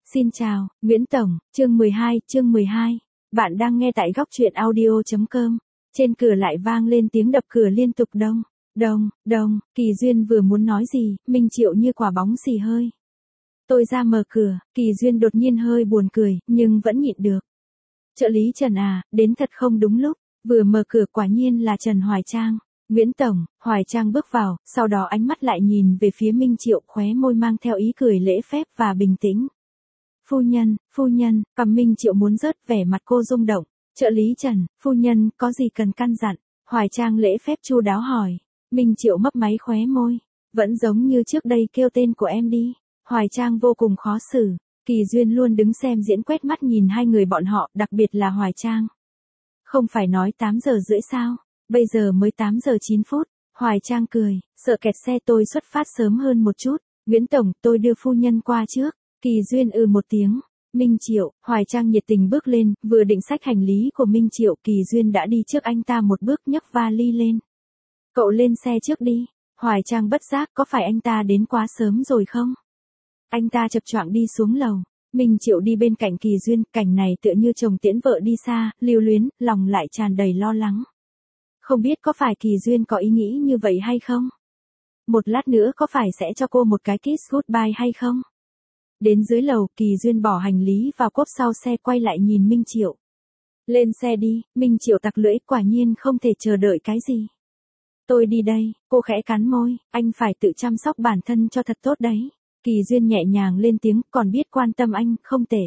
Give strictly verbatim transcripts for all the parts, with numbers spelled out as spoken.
Xin chào, Nguyễn Tổng, chương mười hai, chương mười hai. Bạn đang nghe tại góc truyện audio.com. Trên cửa lại vang lên tiếng đập cửa liên tục đông, đông, đông. Kỳ Duyên vừa muốn nói gì, Minh Triệu như quả bóng xì hơi. Tôi ra mở cửa, Kỳ Duyên đột nhiên hơi buồn cười, nhưng vẫn nhịn được. Trợ lý Trần à, đến thật không đúng lúc. Vừa mở cửa quả nhiên là Trần Hoài Trang. Nguyễn Tổng, Hoài Trang bước vào, sau đó ánh mắt lại nhìn về phía Minh Triệu, khóe môi mang theo ý cười lễ phép và bình tĩnh. Phu nhân, phu nhân, cầm Minh Triệu muốn rớt, vẻ mặt cô rung động. Trợ lý Trần, phu nhân, có gì cần căn dặn? Hoài Trang lễ phép chu đáo hỏi. Minh Triệu mấp máy khóe môi. Vẫn giống như trước đây, kêu tên của em đi. Hoài Trang vô cùng khó xử. Kỳ Duyên luôn đứng xem diễn, quét mắt nhìn hai người bọn họ, đặc biệt là Hoài Trang. Không phải nói tám giờ rưỡi sao? Bây giờ mới tám giờ chín phút. Hoài Trang cười, sợ kẹt xe tôi xuất phát sớm hơn một chút. Nguyễn Tổng, tôi đưa phu nhân qua trước. Kỳ Duyên ừ một tiếng. Minh Triệu, Hoài Trang nhiệt tình bước lên, vừa định xách hành lý của Minh Triệu, Kỳ Duyên đã đi trước anh ta một bước, nhấc vali lên. Cậu lên xe trước đi. Hoài Trang bất giác, có phải anh ta đến quá sớm rồi không? Anh ta chập choạng đi xuống lầu. Minh Triệu đi bên cạnh Kỳ Duyên, cảnh này tựa như chồng tiễn vợ đi xa, lưu luyến, lòng lại tràn đầy lo lắng. Không biết có phải Kỳ Duyên có ý nghĩ như vậy hay không? Một lát nữa có phải sẽ cho cô một cái kiss goodbye hay không? Đến dưới lầu, Kỳ Duyên bỏ hành lý vào cốp sau xe, quay lại nhìn Minh Triệu. Lên xe đi. Minh Triệu tặc lưỡi, quả nhiên không thể chờ đợi cái gì. Tôi đi đây. Cô khẽ cắn môi, anh phải tự chăm sóc bản thân cho thật tốt đấy. Kỳ Duyên nhẹ nhàng lên tiếng, còn biết quan tâm anh, không tệ.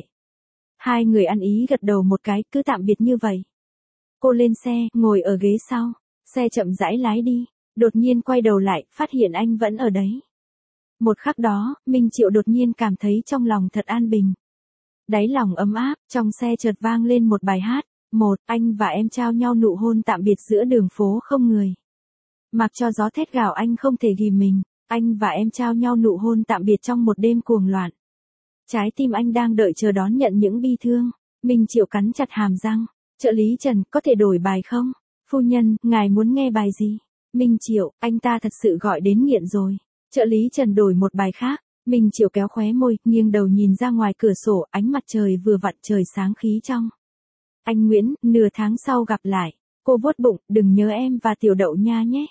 Hai người ăn ý gật đầu một cái, cứ tạm biệt như vậy. Cô lên xe, ngồi ở ghế sau. Xe chậm rãi lái đi. Đột nhiên quay đầu lại, phát hiện anh vẫn ở đấy. Một khắc đó, Minh Triệu đột nhiên cảm thấy trong lòng thật an bình. Đáy lòng ấm áp, trong xe chợt vang lên một bài hát. Một, anh và em trao nhau nụ hôn tạm biệt giữa đường phố không người. Mặc cho gió thét gào anh không thể ghim mình. Anh và em trao nhau nụ hôn tạm biệt trong một đêm cuồng loạn. Trái tim anh đang đợi chờ đón nhận những bi thương. Minh Triệu cắn chặt hàm răng. Trợ lý Trần, có thể đổi bài không? Phu nhân, ngài muốn nghe bài gì? Minh Triệu, anh ta thật sự gọi đến nghiện rồi. Trợ lý Trần đổi một bài khác. Minh Triệu kéo khóe môi, nghiêng đầu nhìn ra ngoài cửa sổ, ánh mặt trời vừa vặn, trời sáng khí trong. Anh Nguyễn, nửa tháng sau gặp lại. Cô vuốt bụng, đừng nhớ em và Tiểu Đậu nha nhé.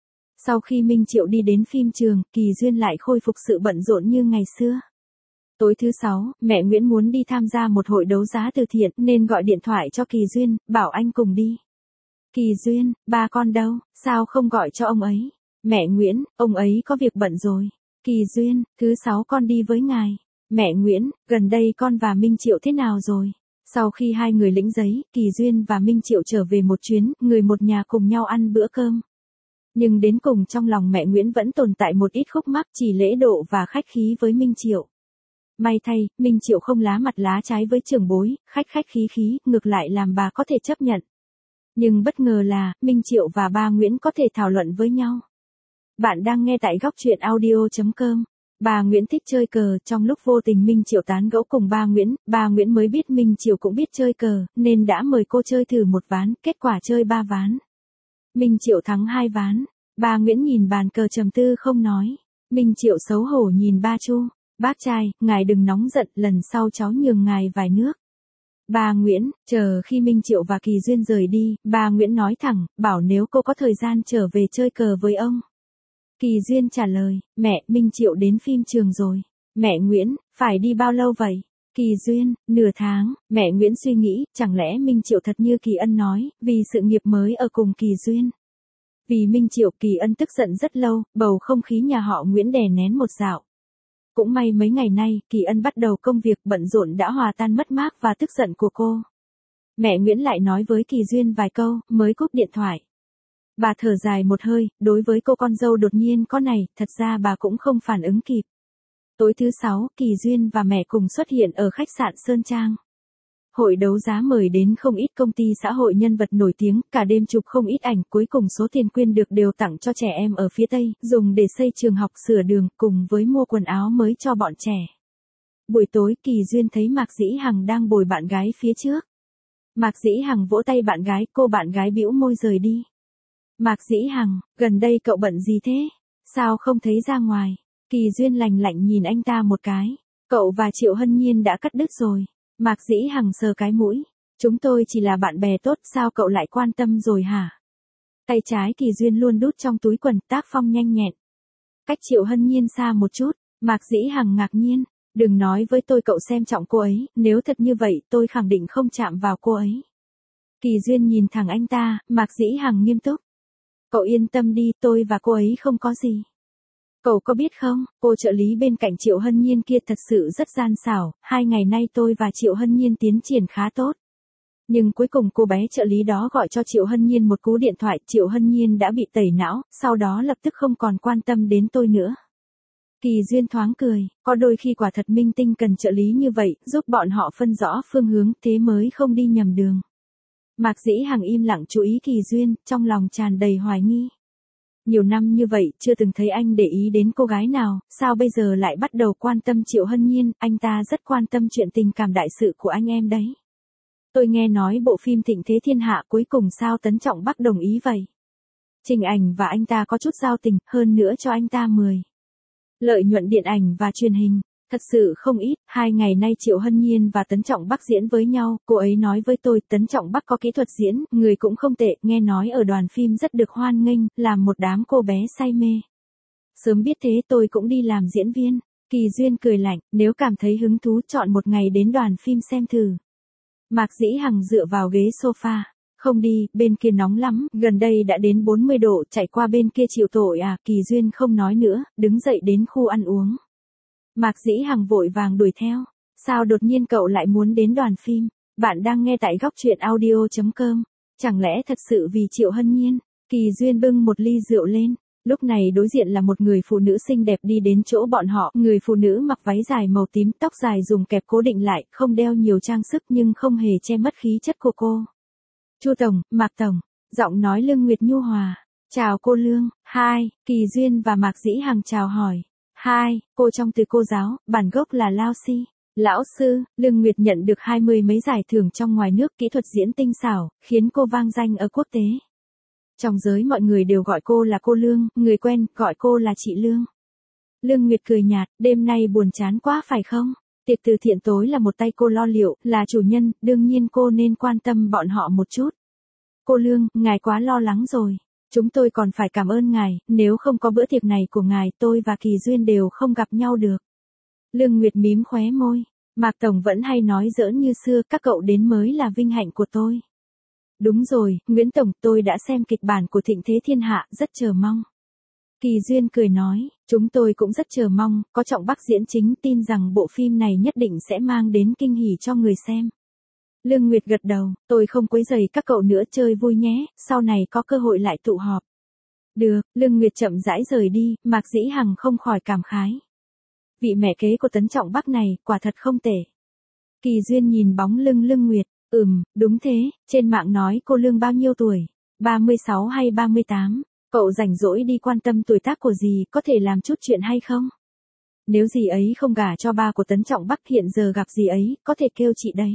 Sau khi Minh Triệu đi đến phim trường, Kỳ Duyên lại khôi phục sự bận rộn như ngày xưa. Tối thứ sáu, mẹ Nguyễn muốn đi tham gia một hội đấu giá từ thiện nên gọi điện thoại cho Kỳ Duyên, bảo anh cùng đi. Kỳ Duyên, ba con đâu, sao không gọi cho ông ấy? Mẹ Nguyễn, ông ấy có việc bận rồi. Kỳ Duyên, thứ sáu con đi với ngài. Mẹ Nguyễn, gần đây con và Minh Triệu thế nào rồi? Sau khi hai người lĩnh giấy, Kỳ Duyên và Minh Triệu trở về một chuyến, người một nhà cùng nhau ăn bữa cơm. Nhưng đến cùng trong lòng mẹ Nguyễn vẫn tồn tại một ít khúc mắc, chỉ lễ độ và khách khí với Minh Triệu. May thay, Minh Triệu không lá mặt lá trái với trưởng bối, khách khách khí khí, ngược lại làm bà có thể chấp nhận. Nhưng bất ngờ là, Minh Triệu và ba Nguyễn có thể thảo luận với nhau. Bạn đang nghe tại góc truyện audio.com. Bà Nguyễn thích chơi cờ, trong lúc vô tình Minh Triệu tán gẫu cùng ba Nguyễn, ba Nguyễn mới biết Minh Triệu cũng biết chơi cờ, nên đã mời cô chơi thử một ván, kết quả chơi ba ván. Minh Triệu thắng hai ván. Ba Nguyễn nhìn bàn cờ trầm tư không nói. Minh Triệu xấu hổ nhìn ba Chu. Bác trai, ngài đừng nóng giận, lần sau cháu nhường ngài vài nước. Ba Nguyễn, chờ khi Minh Triệu và Kỳ Duyên rời đi, ba Nguyễn nói thẳng, bảo nếu cô có thời gian trở về chơi cờ với ông. Kỳ Duyên trả lời, mẹ, Minh Triệu đến phim trường rồi. Mẹ Nguyễn, phải đi bao lâu vậy? Kỳ Duyên, nửa tháng. Mẹ Nguyễn suy nghĩ, chẳng lẽ Minh Triệu thật như Kỳ Ân nói, vì sự nghiệp mới ở cùng Kỳ Duyên. Vì Minh Triệu, Kỳ Ân tức giận rất lâu, bầu không khí nhà họ Nguyễn đè nén một dạo. Cũng may mấy ngày nay, Kỳ Ân bắt đầu công việc bận rộn đã hòa tan mất mát và tức giận của cô. Mẹ Nguyễn lại nói với Kỳ Duyên vài câu, mới cúp điện thoại. Bà thở dài một hơi, đối với cô con dâu đột nhiên có này, thật ra bà cũng không phản ứng kịp. Tối thứ sáu, Kỳ Duyên và mẹ cùng xuất hiện ở khách sạn Sơn Trang. Hội đấu giá mời đến không ít công ty xã hội nhân vật nổi tiếng, cả đêm chụp không ít ảnh, cuối cùng số tiền quyên được đều tặng cho trẻ em ở phía Tây, dùng để xây trường học, sửa đường, cùng với mua quần áo mới cho bọn trẻ. Buổi tối, Kỳ Duyên thấy Mạc Dĩ Hằng đang bồi bạn gái phía trước. Mạc Dĩ Hằng vỗ tay bạn gái, cô bạn gái bĩu môi rời đi. Mạc Dĩ Hằng, gần đây cậu bận gì thế? Sao không thấy ra ngoài? Kỳ Duyên lành lạnh nhìn anh ta một cái. Cậu và Triệu Hân Nhiên đã cắt đứt rồi. Mạc Dĩ Hằng sờ cái mũi. Chúng tôi chỉ là bạn bè tốt, sao cậu lại quan tâm rồi hả? Tay trái Kỳ Duyên luôn đút trong túi quần, tác phong nhanh nhẹn. Cách Triệu Hân Nhiên xa một chút, Mạc Dĩ Hằng ngạc nhiên. Đừng nói với tôi cậu xem trọng cô ấy, nếu thật như vậy tôi khẳng định không chạm vào cô ấy. Kỳ Duyên nhìn thẳng anh ta, Mạc Dĩ Hằng nghiêm túc. Cậu yên tâm đi, tôi và cô ấy không có gì. Cậu có biết không, cô trợ lý bên cạnh Triệu Hân Nhiên kia thật sự rất gian xảo, hai ngày nay tôi và Triệu Hân Nhiên tiến triển khá tốt. Nhưng cuối cùng cô bé trợ lý đó gọi cho Triệu Hân Nhiên một cú điện thoại, Triệu Hân Nhiên đã bị tẩy não, sau đó lập tức không còn quan tâm đến tôi nữa. Kỳ Duyên thoáng cười, có đôi khi quả thật minh tinh cần trợ lý như vậy, giúp bọn họ phân rõ phương hướng, thế mới không đi nhầm đường. Mạc Dĩ Hằng im lặng chú ý Kỳ Duyên, trong lòng tràn đầy hoài nghi. Nhiều năm như vậy, chưa từng thấy anh để ý đến cô gái nào, sao bây giờ lại bắt đầu quan tâm Triệu Hân Nhiên, anh ta rất quan tâm chuyện tình cảm đại sự của anh em đấy. Tôi nghe nói bộ phim Thịnh Thế Thiên Hạ cuối cùng sao Tấn Trọng Bắc đồng ý vậy. Trình Ảnh và anh ta có chút giao tình, hơn nữa cho anh ta mười. Lợi nhuận điện ảnh và truyền hình, thật sự không ít, hai ngày nay Triệu Hân Nhiên và Tấn Trọng Bắc diễn với nhau, cô ấy nói với tôi Tấn Trọng Bắc có kỹ thuật diễn, người cũng không tệ, nghe nói ở đoàn phim rất được hoan nghênh, làm một đám cô bé say mê. Sớm biết thế tôi cũng đi làm diễn viên. Kỳ Duyên cười lạnh, nếu cảm thấy hứng thú chọn một ngày đến đoàn phim xem thử. Mạc Dĩ Hằng dựa vào ghế sofa. Không đi, bên kia nóng lắm, gần đây đã đến bốn mươi độ, chạy qua bên kia chịu tội à, Kỳ Duyên không nói nữa, đứng dậy đến khu ăn uống. Mạc Dĩ Hằng vội vàng đuổi theo, sao đột nhiên cậu lại muốn đến đoàn phim, bạn đang nghe tại góc truyện audio chấm com, chẳng lẽ thật sự vì Triệu Hân Nhiên, Kỳ Duyên bưng một ly rượu lên, lúc này đối diện là một người phụ nữ xinh đẹp đi đến chỗ bọn họ, người phụ nữ mặc váy dài màu tím, tóc dài dùng kẹp cố định lại, không đeo nhiều trang sức nhưng không hề che mất khí chất của cô. Chu Tổng, Mạc Tổng, giọng nói Lương Nguyệt nhu hòa. Chào cô Lương, hai, Kỳ Duyên và Mạc Dĩ Hằng chào hỏi. Hai, cô trong từ cô giáo, bản gốc là Lao Si. Lão sư, Lương Nguyệt nhận được hai mươi mấy giải thưởng trong ngoài nước, kỹ thuật diễn tinh xảo, khiến cô vang danh ở quốc tế. Trong giới mọi người đều gọi cô là cô Lương, người quen gọi cô là chị Lương. Lương Nguyệt cười nhạt, đêm nay buồn chán quá phải không? Tiệc từ thiện tối là một tay cô lo liệu, là chủ nhân, đương nhiên cô nên quan tâm bọn họ một chút. Cô Lương, ngài quá lo lắng rồi. Chúng tôi còn phải cảm ơn ngài, nếu không có bữa tiệc này của ngài tôi và Kỳ Duyên đều không gặp nhau được. Lương Nguyệt mím khóe môi. Mạc Tổng vẫn hay nói giỡn như xưa, các cậu đến mới là vinh hạnh của tôi. Đúng rồi, Nguyễn Tổng, tôi đã xem kịch bản của Thịnh Thế Thiên Hạ, rất chờ mong. Kỳ Duyên cười nói, chúng tôi cũng rất chờ mong, có Trọng Bắc diễn chính, tin rằng bộ phim này nhất định sẽ mang đến kinh hỉ cho người xem. Lương Nguyệt gật đầu, tôi không quấy rầy các cậu nữa, chơi vui nhé, sau này có cơ hội lại tụ họp. Được, Lương Nguyệt chậm rãi rời đi, Mạc Dĩ Hằng không khỏi cảm khái. Vị mẹ kế của Tấn Trọng Bắc này, quả thật không tệ. Kỳ Duyên nhìn bóng lưng Lương Nguyệt, ừm, đúng thế, trên mạng nói cô Lương bao nhiêu tuổi, ba mươi sáu hay ba mươi tám, cậu rảnh rỗi đi quan tâm tuổi tác của dì, có thể làm chút chuyện hay không? Nếu dì ấy không gả cho ba của Tấn Trọng Bắc hiện giờ gặp dì ấy, có thể kêu chị đấy.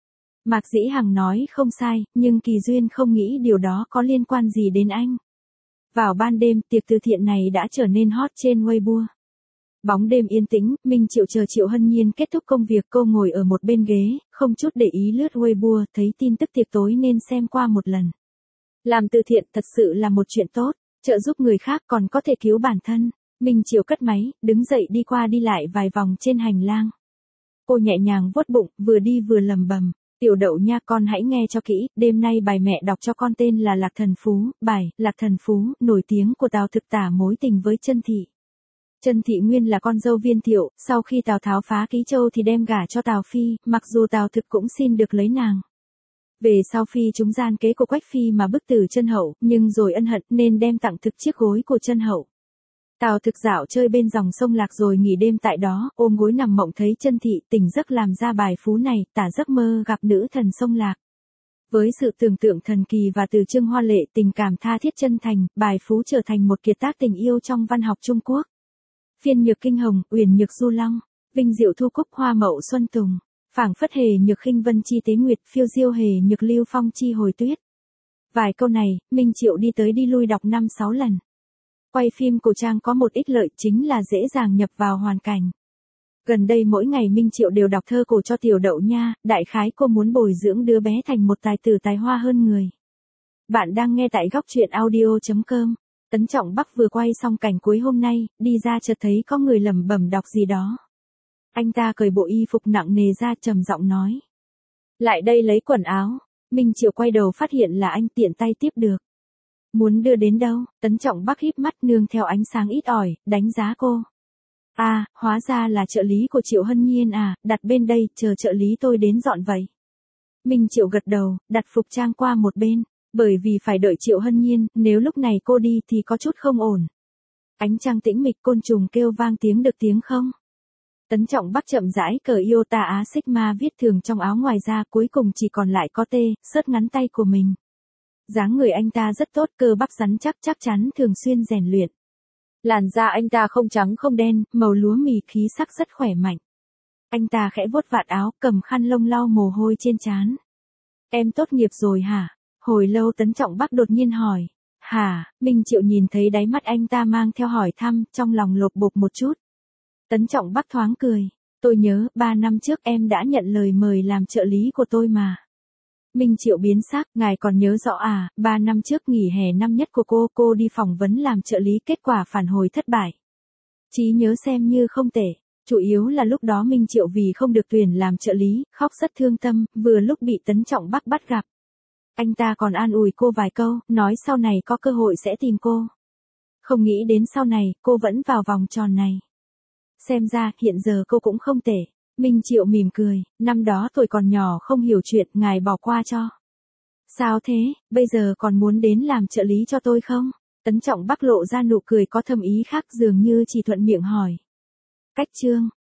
Mạc Dĩ Hằng nói không sai, nhưng Kỳ Duyên không nghĩ điều đó có liên quan gì đến anh. Vào ban đêm, tiệc từ thiện này đã trở nên hot trên Weibo. Bóng đêm yên tĩnh, Minh Triệu chờ Triệu Hân Nhiên kết thúc công việc, cô ngồi ở một bên ghế, không chút để ý lướt Weibo, thấy tin tức tiệc tối nên xem qua một lần. Làm từ thiện thật sự là một chuyện tốt, trợ giúp người khác còn có thể cứu bản thân. Minh Triệu cất máy, đứng dậy đi qua đi lại vài vòng trên hành lang. Cô nhẹ nhàng vuốt bụng, vừa đi vừa lầm bầm. Tiểu Đậu nha, con hãy nghe cho kỹ, đêm nay bài mẹ đọc cho con tên là Lạc Thần Phú, bài Lạc Thần Phú, nổi tiếng của Tào Thực tả mối tình với Chân Thị. Chân Thị nguyên là con dâu Viên Thiệu, sau khi Tào Tháo phá Ký Châu thì đem gả cho Tào Phi, mặc dù Tào Thực cũng xin được lấy nàng. Về sau Phi chúng gian kế của Quách Phi mà bức tử Chân Hậu, nhưng rồi ân hận nên đem tặng Thực chiếc gối của Chân Hậu. Tào Thực dạo chơi bên dòng sông Lạc rồi nghỉ đêm tại đó, ôm gối nằm mộng thấy Chân Thị, tỉnh giấc làm ra bài phú này, tả giấc mơ gặp nữ thần sông Lạc. Với sự tưởng tượng thần kỳ và từ chương hoa lệ, tình cảm tha thiết chân thành, bài phú trở thành một kiệt tác tình yêu trong văn học Trung Quốc. Phiên nhược kinh hồng, uyển nhược du long, vinh diệu thu cúc hoa mậu xuân tùng, phảng phất hề nhược khinh vân chi tế nguyệt, phiêu diêu hề nhược lưu phong chi hồi tuyết. Vài câu này, Minh Triệu đi tới đi lui đọc năm sáu lần. Quay phim cổ trang có một ích lợi chính là dễ dàng nhập vào hoàn cảnh. Gần đây mỗi ngày Minh Triệu đều đọc thơ cổ cho Tiểu Đậu nha, đại khái cô muốn bồi dưỡng đứa bé thành một tài tử tài hoa hơn người. Bạn đang nghe tại góc truyện audio chấm com. Tấn Trọng Bắc vừa quay xong cảnh cuối hôm nay, đi ra chợt thấy có người lẩm bẩm đọc gì đó. Anh ta cởi bộ y phục nặng nề ra trầm giọng nói. Lại đây lấy quần áo. Minh Triệu quay đầu phát hiện là anh, tiện tay tiếp được. Muốn đưa đến đâu? Tấn Trọng Bắc híp mắt nương theo ánh sáng ít ỏi, đánh giá cô. À, hóa ra là trợ lý của Triệu Hân Nhiên à, đặt bên đây, chờ trợ lý tôi đến dọn vậy. Minh Triệu gật đầu, đặt phục trang qua một bên, bởi vì phải đợi Triệu Hân Nhiên, nếu lúc này cô đi thì có chút không ổn. Ánh trăng tĩnh mịch, côn trùng kêu vang tiếng được tiếng không. Tấn Trọng Bắc chậm rãi cởi Iota Á Sigma viết thường trong áo ngoài ra, cuối cùng chỉ còn lại có tê, sớt ngắn tay của mình. Dáng người anh ta rất tốt, cơ bắp rắn chắc chắc chắn thường xuyên rèn luyện. Làn da anh ta không trắng không đen, màu lúa mì, khí sắc rất khỏe mạnh. Anh ta khẽ vuốt vạt áo, cầm khăn lông lau mồ hôi trên trán. Em tốt nghiệp rồi hả? Hồi lâu Tấn Trọng Bắc đột nhiên hỏi. Hả? Minh Triệu nhìn thấy đáy mắt anh ta mang theo hỏi thăm, trong lòng lột bột một chút. Tấn Trọng Bắc thoáng cười. Tôi nhớ, ba năm trước em đã nhận lời mời làm trợ lý của tôi mà. Minh Triệu biến sắc, ngài còn nhớ rõ à, ba năm trước nghỉ hè năm nhất của cô, cô đi phỏng vấn làm trợ lý, kết quả phản hồi thất bại. Trí nhớ xem như không tệ, chủ yếu là lúc đó Minh Triệu vì không được tuyển làm trợ lý, khóc rất thương tâm, vừa lúc bị Tấn Trọng Bắc bắt gặp. Anh ta còn an ủi cô vài câu, nói sau này có cơ hội sẽ tìm cô. Không nghĩ đến sau này, cô vẫn vào vòng tròn này. Xem ra, hiện giờ cô cũng không tệ. Minh Triệu mỉm cười, năm đó tôi còn nhỏ không hiểu chuyện, ngài bỏ qua cho. Sao thế, bây giờ còn muốn đến làm trợ lý cho tôi không? Tấn Trọng Bắc lộ ra nụ cười có thâm ý khác, dường như chỉ thuận miệng hỏi. Cách chương,